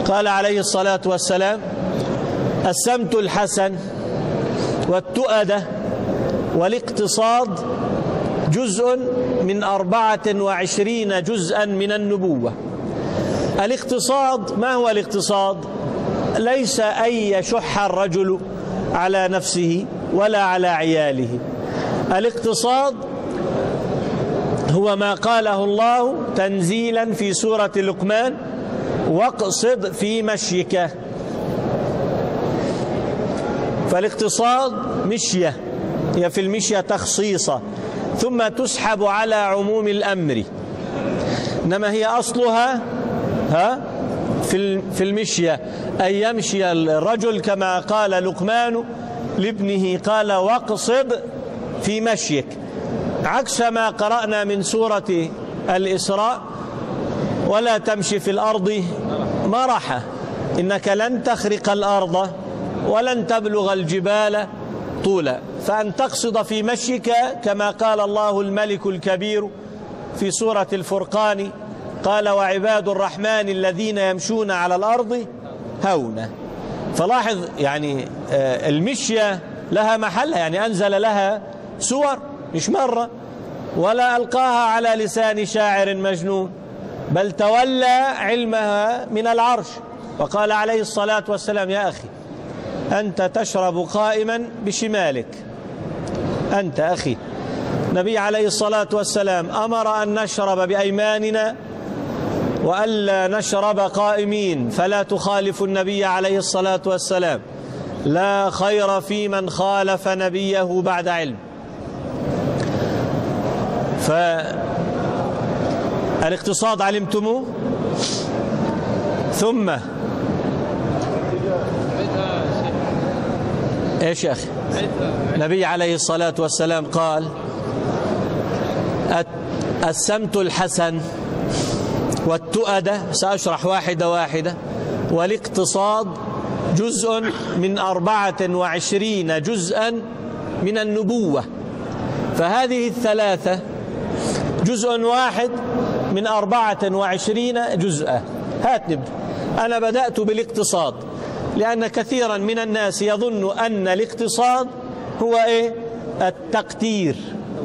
قال عليه الصلاة والسلام: السمت الحسن والتؤدة والاقتصاد جزء من 24 جزءا من النبوة. الاقتصاد، ما هو الاقتصاد؟ ليس أن يشح الرجل على نفسه ولا على عياله. الاقتصاد هو ما قاله الله تنزيلا في سورة لقمان: واقصد في مشيك. فالاقتصاد مشية، هي في المشية تخصيصة ثم تسحب على عموم الأمر، إنما هي أصلها في المشية، أن يمشي الرجل كما قال لقمان لابنه، قال: واقصد في مشيك، عكس ما قرأنا من سورة الإسراء: ولا تمشي في الأرض مرحا إنك لن تخرق الأرض ولن تبلغ الجبال طولا. فأن تقصد في مشيك كما قال الله الملك الكبير في سورة الفرقان، قال: وعباد الرحمن الذين يمشون على الأرض هونا. فلاحظ يعني المشية لها محلها، يعني أنزل لها سور مش مرة، ولا ألقاها على لسان شاعر مجنون، بل تولى علمها من العرش. وقال عليه الصلاة والسلام: يا أخي أنت تشرب قائما بشمالك، أنت أخي. النبي عليه الصلاة والسلام أمر أن نشرب بأيماننا وألا نشرب قائمين، فلا تخالف النبي عليه الصلاة والسلام. لا خير في من خالف نبيه بعد علم. فالاقتصاد علمتموه. ثم ايش يا أخي؟ النبي عليه الصلاة والسلام قال: السمت الحسن والتؤدة، سأشرح واحدة واحدة، والاقتصاد جزء من 24 جزءا من النبوة. فهذه الثلاثة جزء واحد من 24 جزءا. هات نبدأ. أنا بدأت بالاقتصاد لأن كثيرا من الناس يظن أن الاقتصاد هو إيه؟ التقتير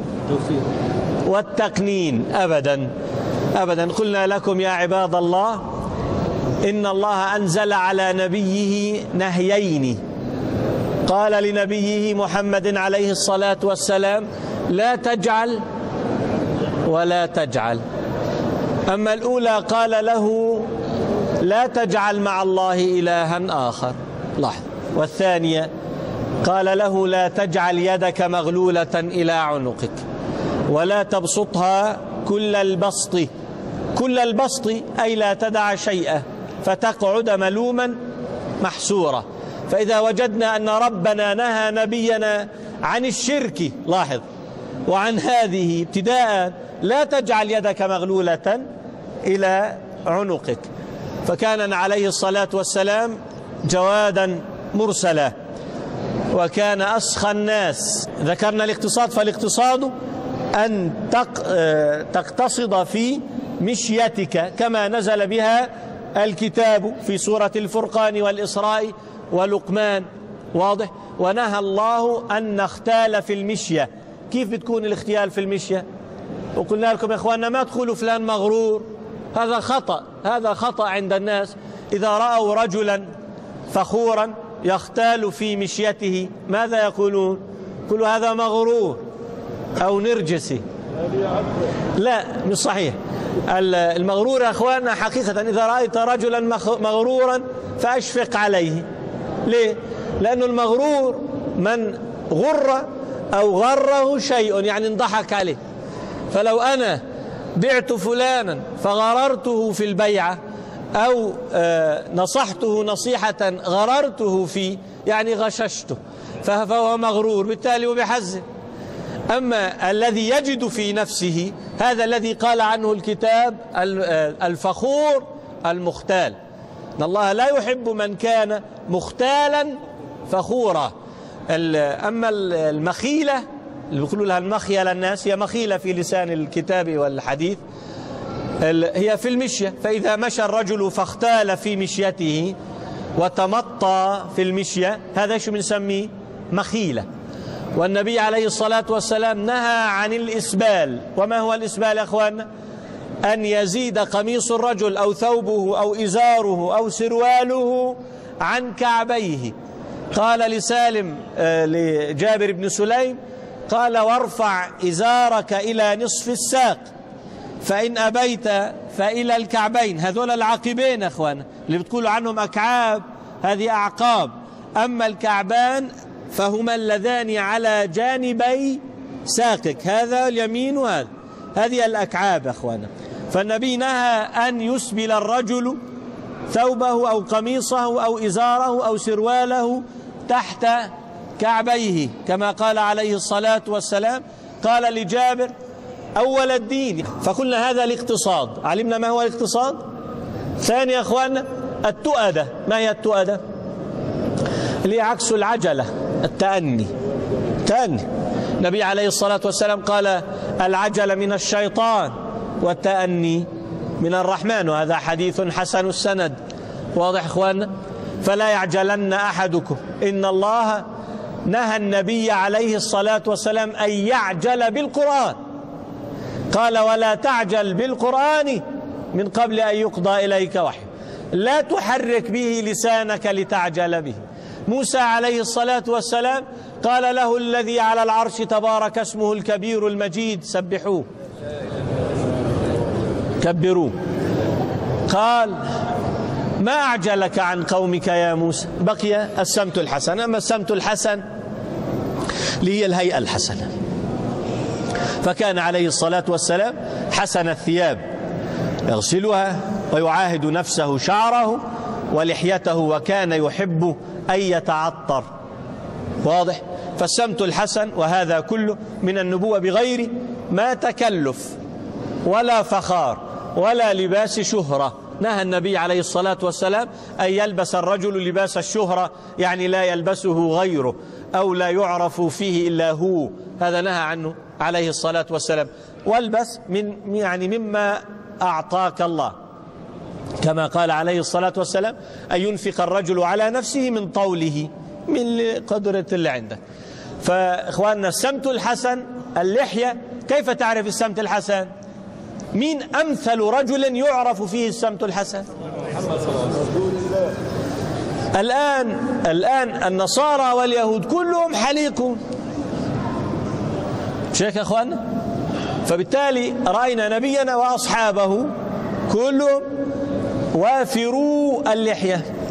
والتقنين. أبدا أبدا. قلنا لكم يا عباد الله إن الله أنزل على نبيه نهيين. قال لنبيه محمد عليه الصلاة والسلام: لا تجعل ولا تجعل. أما الأولى قال له: لا تجعل مع الله إلها آخر. لاحظ. والثانية قال له: لا تجعل يدك مغلولة إلى عنقك ولا تبسطها كل البسط. كل البسط أي لا تدع شيئا فتقعد ملوما محسورا. فإذا وجدنا أن ربنا نهى نبينا عن الشرك، لاحظ، وعن هذه ابتداء: لا تجعل يدك مغلولة إلى عنقك. فكان عليه الصلاة والسلام جوادا مرسلا، وكان أسخى الناس. ذكرنا الاقتصاد، فالاقتصاد أن تقتصد في مشيتك كما نزل بها الكتاب في سورة الفرقان والإسراء ولقمان. واضح؟ ونهى الله أن نختال في المشية. كيف بتكون الاختيال في المشية؟ وقلنا لكم يا إخواننا: ما تقولوا فلان مغرور، هذا خطأ، هذا خطأ عند الناس. إذا رأوا رجلا فخورا يختال في مشيته ماذا يقولون؟ يقولوا هذا مغرور أو نرجسي. لا، مش صحيح. المغرور يا أخواننا حقيقة إذا رأيت رجلا مغرورا فأشفق عليه. ليه؟ لأن المغرور من غر أو غره شيء، يعني انضحك عليه. فلو أنا بعت فلانا فغررته في البيعة أو نصحته نصيحة غررته فيه، يعني غششته، فهو مغرور بالتالي وبحزن. أما الذي يجد في نفسه، هذا الذي قال عنه الكتاب الفخور المختال. إن الله لا يحب من كان مختالا فخورا. أما المخيلة اللي بيقولوا لها المخيلة، الناس هي مخيلة في لسان الكتاب والحديث، هي في المشية، فإذا مشى الرجل فاختال في مشيته وتمطى في المشية، هذا شو بنسميه؟ مخيلة. والنبي عليه الصلاة والسلام نهى عن الإسبال. وما هو الإسبال يا أخوان؟ أن يزيد قميص الرجل أو ثوبه أو إزاره أو سرواله عن كعبيه. قال لسالم لجابر بن سليم، قال: وارفع إزارك إلى نصف الساق، فإن أبيت فإلى الكعبين. هذول العقبين أخوان اللي بتقولوا عنهم أكعاب، هذه أعقاب. أما الكعبان فهما اللذان على جانبي ساقك، هذا اليمين وهذا، هذه الأكعاب أخوانا. فالنبي نهى أن يسبل الرجل ثوبه أو قميصه أو إزاره أو سرواله تحت كعبيه، كما قال عليه الصلاة والسلام. قال لجابر: أول الدين. فقلنا هذا الاقتصاد، علمنا ما هو الاقتصاد. ثاني يا أخوانا التؤدة. ما هي التؤدة؟ اللي عكس العجلة، التأني. تأني. النبي عليه الصلاة والسلام قال: العجلة من الشيطان والتأني من الرحمن، وهذا حديث حسن السند. واضح أخوانا؟ فلا يعجلن أحدكم، إن الله نهى النبي عليه الصلاة والسلام أن يعجل بالقرآن. قال: ولا تعجل بالقرآن من قبل أن يقضى إليك وحي، لا تحرك به لسانك لتعجل به. موسى عليه الصلاة والسلام قال له الذي على العرش تبارك اسمه الكبير المجيد: سبحوه كبروه. قال: ما أعجلك عن قومك يا موسى؟ بقي السمت الحسن. أما السمت الحسن هي الهيئة الحسنة. فكان عليه الصلاة والسلام حسن الثياب، يغسلها ويعاهد نفسه شعره ولحيته، وكان يحب أن يتعطر. واضح؟ فالسمت الحسن، وهذا كله من النبوة بغير ما تكلف ولا فخار ولا لباس شهرة. نهى النبي عليه الصلاة والسلام أن يلبس الرجل لباس الشهرة، يعني لا يلبسه غيره أو لا يعرف فيه إلا هو، هذا نهى عنه عليه الصلاة والسلام. والبس مما أعطاك الله، كما قال عليه الصلاة والسلام: أن ينفق الرجل على نفسه من طوله، من قدرة اللي عنده. فإخواننا السمت الحسن اللحية. كيف تعرف السمت الحسن؟ مين أمثل رجل يعرف فيه السمت الحسن؟ الآن النصارى واليهود كلهم حليقون، مش هيك يا أخوانا؟ فبالتالي رأينا نبينا وأصحابه كلهم وافروا اللحية.